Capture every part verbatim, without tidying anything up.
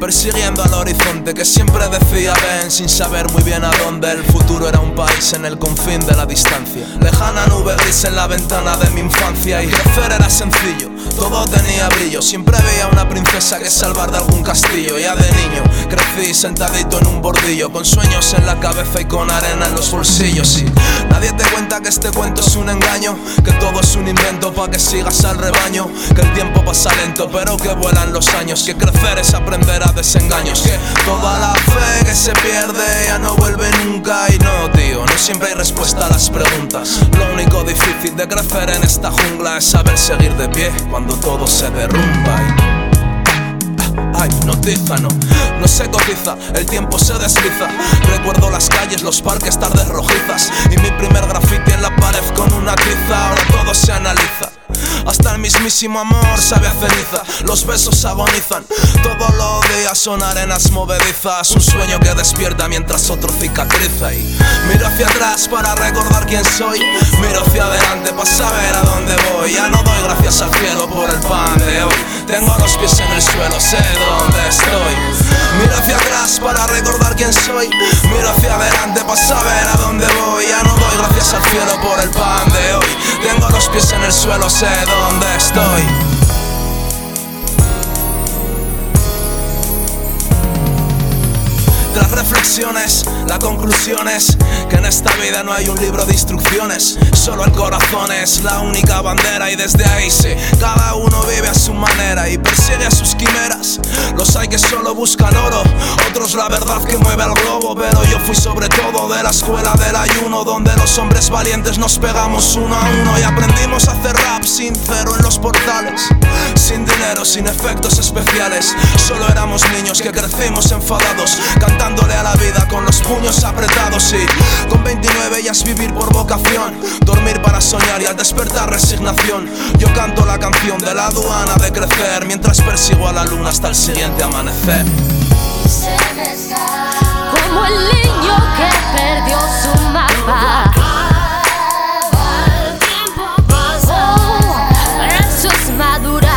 persiguiendo al horizonte que siempre decía ven, sin saber muy bien a dónde. El futuro era un país en el confín de la distancia, lejana nube gris en la ventana de mi infancia. Y crecer era sencillo, todo tenía brillo. Siempre veía una princesa que salvar de algún castillo. Ya de niño crecí sentadito en un bordillo, con sueños en la cabeza y con arena en los bolsillos. Y nadie te cuenta que este cuento es un engaño, que todo es un invento pa' que sigas al rebaño, que el tiempo pasa lento pero que vuelan los años, que crecer es aprender a desengaños, que toda la fe que se pierde ya no vuelve nunca. Y no, tío, no siempre hay respuesta a las preguntas. Lo único difícil de crecer en esta jungla es saber seguir de pie cuando todo se derrumba. Y ay, notiza, no, no se cotiza, el tiempo se desliza. Recuerdo las calles, los parques, tardes rojizas y mi primer graffiti en la pared con una tiza. Ahora todo se analiza, hasta el mismísimo amor sabe a ceniza. Los besos agonizan, todos los días son arenas movedizas. Un sueño que despierta mientras otro cicatriza. Y miro hacia atrás para recordar quién soy, miro hacia adelante para saber a dónde voy. Ya no doy gracias al cielo por el pan de hoy, tengo los pies en el suelo, sé dónde estoy. Miro hacia atrás para recordar quién soy, miro hacia adelante para saber a dónde voy. Ya no doy gracias al cielo por el pan de hoy, tengo los pies en el suelo, sé dónde estoy. Tras reflexiones, la conclusión es que en esta vida no hay un libro de instrucciones, solo el corazón es la única bandera. Y desde ahí sí, cada uno vive a su manera y persigue a sus quimeras. Los hay que solo buscan oro, otros la verdad que mueve al globo. Pero yo fui sobre todo de la escuela del ayuno, donde los hombres valientes nos pegamos uno a uno y aprendimos a hacer rap sincero en los portales, sin dinero, sin efectos especiales. Solo éramos niños que crecimos enfadados, cantándole a la vida con los puños apretados. Y con veintinueve ya es vivir por vocación, dormir para soñar y al despertar resignación. Yo canto la canción de la aduana de crecer, mientras persigo a la luna hasta el siguiente amanecer. Como el niño que perdió su mapa, oh, eso es madurar.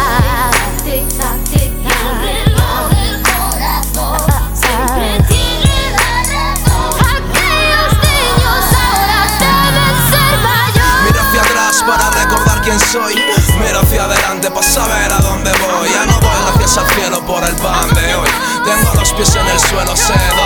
Para recordar quién soy, miro hacia adelante para saber a dónde voy. Ya no doy gracias al cielo por el pan de hoy, tengo los pies en el suelo, sé